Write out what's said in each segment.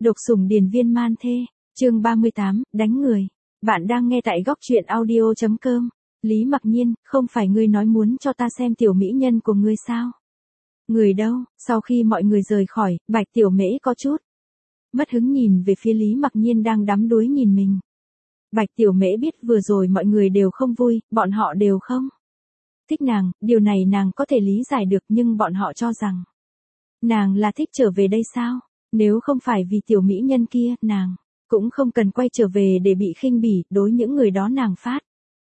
Độc sủng điền viên man thê, chương 38, đánh người. Bạn đang nghe tại góc truyện audio.com. Lý Mặc Nhiên, không phải ngươi nói muốn cho ta xem tiểu mỹ nhân của ngươi sao? Người đâu? Sau khi mọi người rời khỏi, Bạch Tiểu Mễ có chút mất hứng nhìn về phía Lý Mặc Nhiên đang đắm đuối nhìn mình. Bạch Tiểu Mễ biết vừa rồi mọi người đều không vui, bọn họ đều không thích nàng, điều này nàng có thể lý giải được, nhưng bọn họ cho rằng nàng là thích trở về đây sao? Nếu không phải vì tiểu mỹ nhân kia, nàng cũng không cần quay trở về để bị khinh bỉ, đối những người đó nàng phát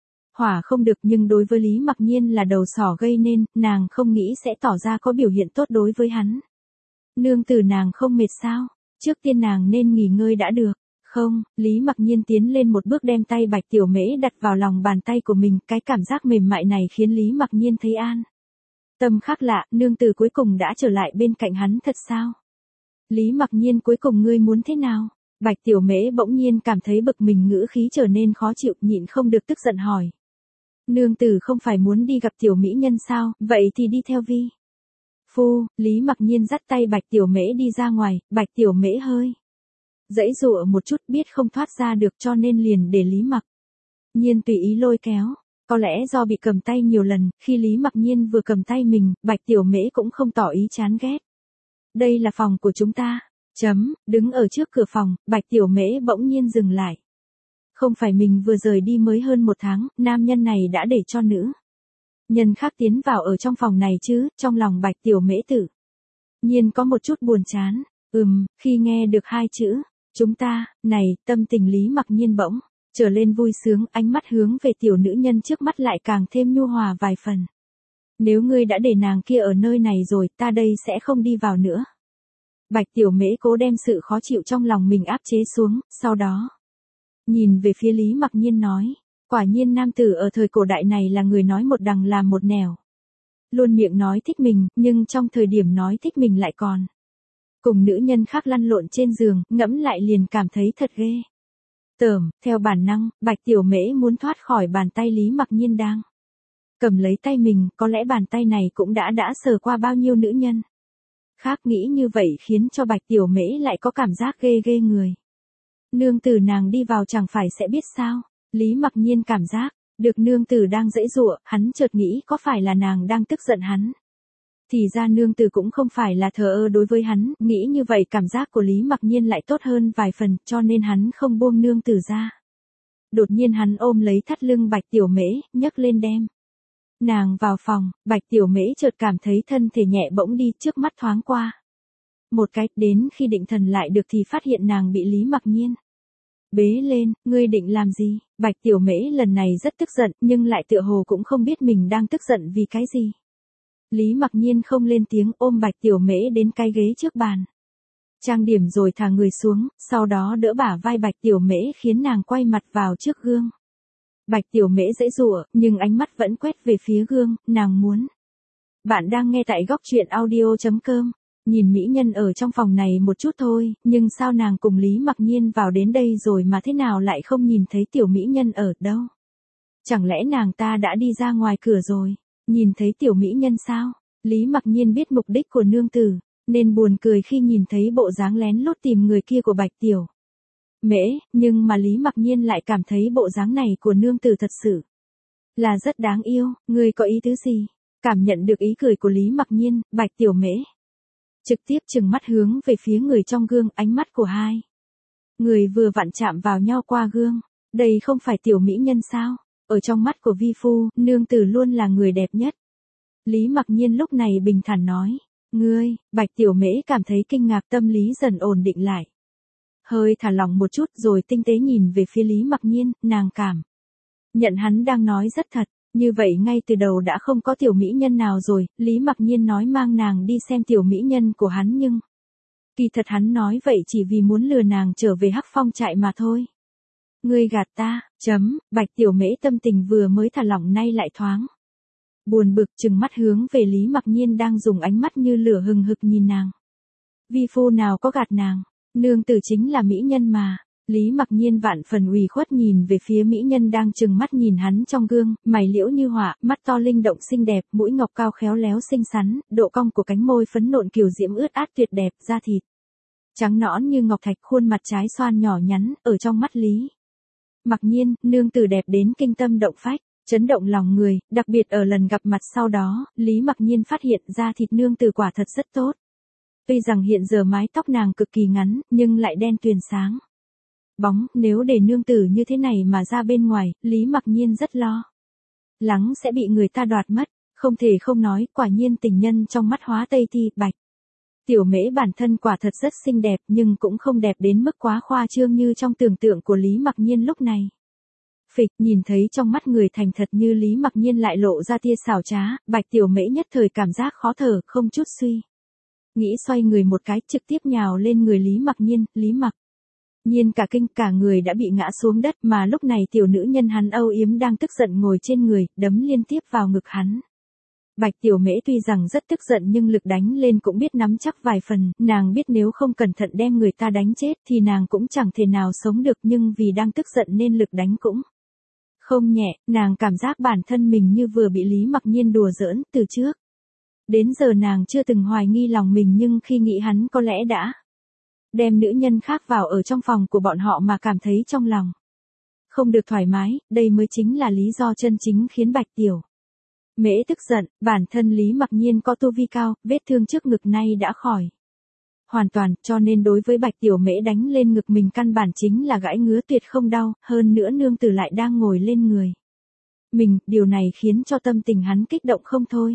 hỏa không được, nhưng đối với Lý Mặc Nhiên là đầu sỏ gây nên, nàng không nghĩ sẽ tỏ ra có biểu hiện tốt đối với hắn. Nương tử nàng không mệt sao? Trước tiên nàng nên nghỉ ngơi đã được. Không, Lý Mặc Nhiên tiến lên một bước đem tay Bạch Tiểu Mễ đặt vào lòng bàn tay của mình, cái cảm giác mềm mại này khiến Lý Mặc Nhiên thấy an tâm khác lạ, nương tử cuối cùng đã trở lại bên cạnh hắn thật sao? Lý Mặc Nhiên, cuối cùng ngươi muốn thế nào? Bạch Tiểu Mễ bỗng nhiên cảm thấy bực mình, ngữ khí trở nên khó chịu, nhịn không được tức giận hỏi. Nương tử không phải muốn đi gặp tiểu mỹ nhân sao, vậy thì đi theo vi phu. Lý Mặc Nhiên dắt tay Bạch Tiểu Mễ đi ra ngoài, Bạch Tiểu Mễ hơi giãy giụa một chút, biết không thoát ra được cho nên liền để Lý Mặc Nhiên tùy ý lôi kéo. Có lẽ do bị cầm tay nhiều lần, khi Lý Mặc Nhiên vừa cầm tay mình, Bạch Tiểu Mễ cũng không tỏ ý chán ghét. Đây là phòng của chúng ta. Đứng ở trước cửa phòng, Bạch Tiểu Mễ bỗng nhiên dừng lại. Không phải mình vừa rời đi mới hơn một tháng, nam nhân này đã để cho nữ nhân khác tiến vào ở trong phòng này chứ? Trong lòng Bạch Tiểu Mễ tự nhiên có một chút buồn chán. Khi nghe được hai chữ chúng ta này, tâm tình Lý Mặc Nhiên bỗng trở lên vui sướng, ánh mắt hướng về tiểu nữ nhân trước mắt lại càng thêm nhu hòa vài phần. Nếu ngươi đã để nàng kia ở nơi này rồi, ta đây sẽ không đi vào nữa. Bạch Tiểu Mễ cố đem sự khó chịu trong lòng mình áp chế xuống, sau đó nhìn về phía Lý Mặc Nhiên nói, quả nhiên nam tử ở thời cổ đại này là người nói một đằng làm một nẻo. Luôn miệng nói thích mình, nhưng trong thời điểm nói thích mình lại còn cùng nữ nhân khác lăn lộn trên giường, ngẫm lại liền cảm thấy thật ghê tởm. Theo bản năng, Bạch Tiểu Mễ muốn thoát khỏi bàn tay Lý Mặc Nhiên đang cầm lấy tay mình, có lẽ bàn tay này cũng đã sờ qua bao nhiêu nữ nhân khác, nghĩ như vậy khiến cho Bạch Tiểu Mễ lại có cảm giác ghê ghê người. Nương tử nàng đi vào chẳng phải sẽ biết sao? Lý Mặc Nhiên cảm giác được nương tử đang giãy giụa, hắn chợt nghĩ có phải là nàng đang tức giận hắn. Thì ra nương tử cũng không phải là thờ ơ đối với hắn, nghĩ như vậy cảm giác của Lý Mặc Nhiên lại tốt hơn vài phần, cho nên hắn không buông nương tử ra. Đột nhiên hắn ôm lấy thắt lưng Bạch Tiểu Mễ, nhấc lên đem nàng vào phòng. Bạch Tiểu Mễ chợt cảm thấy thân thể nhẹ bỗng đi, trước mắt thoáng qua một cái, đến khi định thần lại được thì phát hiện nàng bị Lý Mặc Nhiên bế lên. Ngươi định làm gì? Bạch Tiểu Mễ lần này rất tức giận, nhưng lại tựa hồ cũng không biết mình đang tức giận vì cái gì. Lý Mặc Nhiên không lên tiếng, ôm Bạch Tiểu Mễ đến cái ghế trước bàn trang điểm rồi thả người xuống, sau đó đỡ bả vai Bạch Tiểu Mễ khiến nàng quay mặt vào trước gương. Bạch Tiểu Mễ giãy giụa, nhưng ánh mắt vẫn quét về phía gương, nàng muốn. Bạn đang nghe tại góc truyện audio.com. Nhìn mỹ nhân ở trong phòng này một chút thôi, nhưng sao nàng cùng Lý Mặc Nhiên vào đến đây rồi mà thế nào lại không nhìn thấy tiểu mỹ nhân ở đâu? Chẳng lẽ nàng ta đã đi ra ngoài cửa rồi? Nhìn thấy tiểu mỹ nhân sao? Lý Mặc Nhiên biết mục đích của nương tử, nên buồn cười khi nhìn thấy bộ dáng lén lút tìm người kia của Bạch Tiểu Mễ, nhưng mà Lý Mặc Nhiên lại cảm thấy bộ dáng này của nương tử thật sự là rất đáng yêu. Ngươi có ý tứ gì? Cảm nhận được ý cười của Lý Mặc Nhiên, Bạch Tiểu Mễ trực tiếp trừng mắt hướng về phía người trong gương, ánh mắt của hai người vừa vặn chạm vào nhau qua gương. Đây không phải tiểu mỹ nhân sao? Ở trong mắt của vi phu, nương tử luôn là người đẹp nhất. Lý Mặc Nhiên lúc này bình thản nói. Ngươi, Bạch Tiểu Mễ cảm thấy kinh ngạc, tâm lý dần ổn định lại. Hơi thả lỏng một chút rồi tinh tế nhìn về phía Lý Mặc Nhiên, nàng cảm nhận hắn đang nói rất thật. Như vậy ngay từ đầu đã không có tiểu mỹ nhân nào rồi. Lý Mặc Nhiên nói mang nàng đi xem tiểu mỹ nhân của hắn, nhưng kỳ thật hắn nói vậy chỉ vì muốn lừa nàng trở về Hắc Phong trại mà thôi. Ngươi gạt ta. Bạch Tiểu Mễ tâm tình vừa mới thả lỏng nay lại thoáng buồn bực, trừng mắt hướng về Lý Mặc Nhiên đang dùng ánh mắt như lửa hừng hực nhìn nàng. Vi phu nào có gạt nàng, nương tử chính là mỹ nhân mà. Lý Mặc Nhiên vạn phần ủy khuất nhìn về phía mỹ nhân đang trừng mắt nhìn hắn trong gương, mày liễu như họa, mắt to linh động xinh đẹp, mũi ngọc cao khéo léo xinh xắn, độ cong của cánh môi phấn nộn kiều diễm ướt át tuyệt đẹp, da thịt trắng nõn như ngọc thạch, khuôn mặt trái xoan nhỏ nhắn, ở trong mắt Lý Mặc Nhiên, nương tử đẹp đến kinh tâm động phách, chấn động lòng người, đặc biệt ở lần gặp mặt sau đó, Lý Mặc Nhiên phát hiện da thịt nương tử quả thật rất tốt. Tuy rằng hiện giờ mái tóc nàng cực kỳ ngắn, nhưng lại đen tuyền sáng bóng, nếu để nương tử như thế này mà ra bên ngoài, Lý Mặc Nhiên rất lo lắng sẽ bị người ta đoạt mất, không thể không nói, quả nhiên tình nhân trong mắt hóa tây thi, Bạch Tiểu Mễ bản thân quả thật rất xinh đẹp, nhưng cũng không đẹp đến mức quá khoa trương như trong tưởng tượng của Lý Mặc Nhiên lúc này. Phịch, nhìn thấy trong mắt người thành thật như Lý Mặc Nhiên lại lộ ra tia xảo trá, Bạch Tiểu Mễ nhất thời cảm giác khó thở, không chút suy nghĩ xoay người một cái, trực tiếp nhào lên người Lý Mặc Nhiên. Lý Mặc Nhiên cả kinh, cả người đã bị ngã xuống đất, mà lúc này tiểu nữ nhân hắn âu yếm đang tức giận ngồi trên người, đấm liên tiếp vào ngực hắn. Bạch Tiểu Mễ tuy rằng rất tức giận nhưng lực đánh lên cũng biết nắm chắc vài phần, nàng biết nếu không cẩn thận đem người ta đánh chết thì nàng cũng chẳng thể nào sống được, nhưng vì đang tức giận nên lực đánh cũng không nhẹ, nàng cảm giác bản thân mình như vừa bị Lý Mặc Nhiên đùa giỡn. Từ trước đến giờ nàng chưa từng hoài nghi lòng mình, nhưng khi nghĩ hắn có lẽ đã đem nữ nhân khác vào ở trong phòng của bọn họ mà cảm thấy trong lòng không được thoải mái, đây mới chính là lý do chân chính khiến Bạch Tiểu Mễ tức giận. Bản thân Lý Mặc Nhiên có tu vi cao, vết thương trước ngực nay đã khỏi hoàn toàn, cho nên đối với Bạch Tiểu Mễ đánh lên ngực mình căn bản chính là gãi ngứa tuyệt không đau, hơn nữa nương tử lại đang ngồi lên người mình, điều này khiến cho tâm tình hắn kích động không thôi.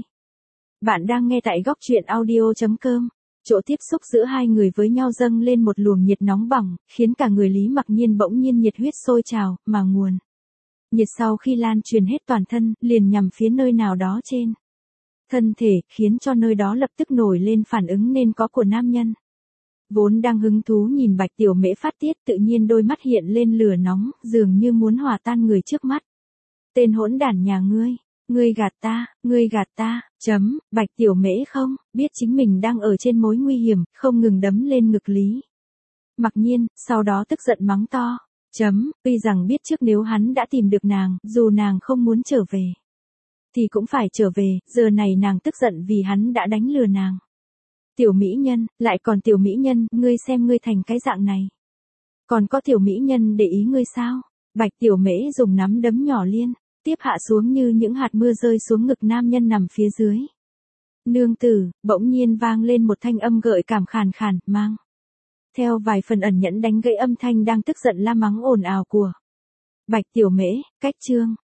Bạn đang nghe tại góc truyện audio.com. Chỗ tiếp xúc giữa hai người với nhau dâng lên một luồng nhiệt nóng bỏng, khiến cả người Lý Mặc Nhiên bỗng nhiên nhiệt huyết sôi trào, mà nguồn nhiệt sau khi lan truyền hết toàn thân, liền nhằm phía nơi nào đó trên thân thể, khiến cho nơi đó lập tức nổi lên phản ứng nên có của nam nhân. Vốn đang hứng thú nhìn Bạch Tiểu Mễ phát tiết, tự nhiên đôi mắt hiện lên lửa nóng, dường như muốn hòa tan người trước mắt. Tên hỗn đản nhà ngươi gạt ta, Bạch Tiểu Mễ không biết chính mình đang ở trên mối nguy hiểm, không ngừng đấm lên ngực Lý Mặc Nhiên, sau đó tức giận mắng to, tuy rằng biết trước nếu hắn đã tìm được nàng, dù nàng không muốn trở về thì cũng phải trở về, giờ này nàng tức giận vì hắn đã đánh lừa nàng. Tiểu mỹ nhân, lại còn tiểu mỹ nhân, ngươi xem ngươi thành cái dạng này, còn có tiểu mỹ nhân để ý ngươi sao? Bạch Tiểu Mễ dùng nắm đấm nhỏ liên tiếp hạ xuống như những hạt mưa rơi xuống ngực nam nhân nằm phía dưới. Nương tử, bỗng nhiên vang lên một thanh âm gợi cảm khàn khàn, mang theo vài phần ẩn nhẫn đánh gãy âm thanh đang tức giận la mắng ồn ào của Bạch Tiểu Mễ. Cách chương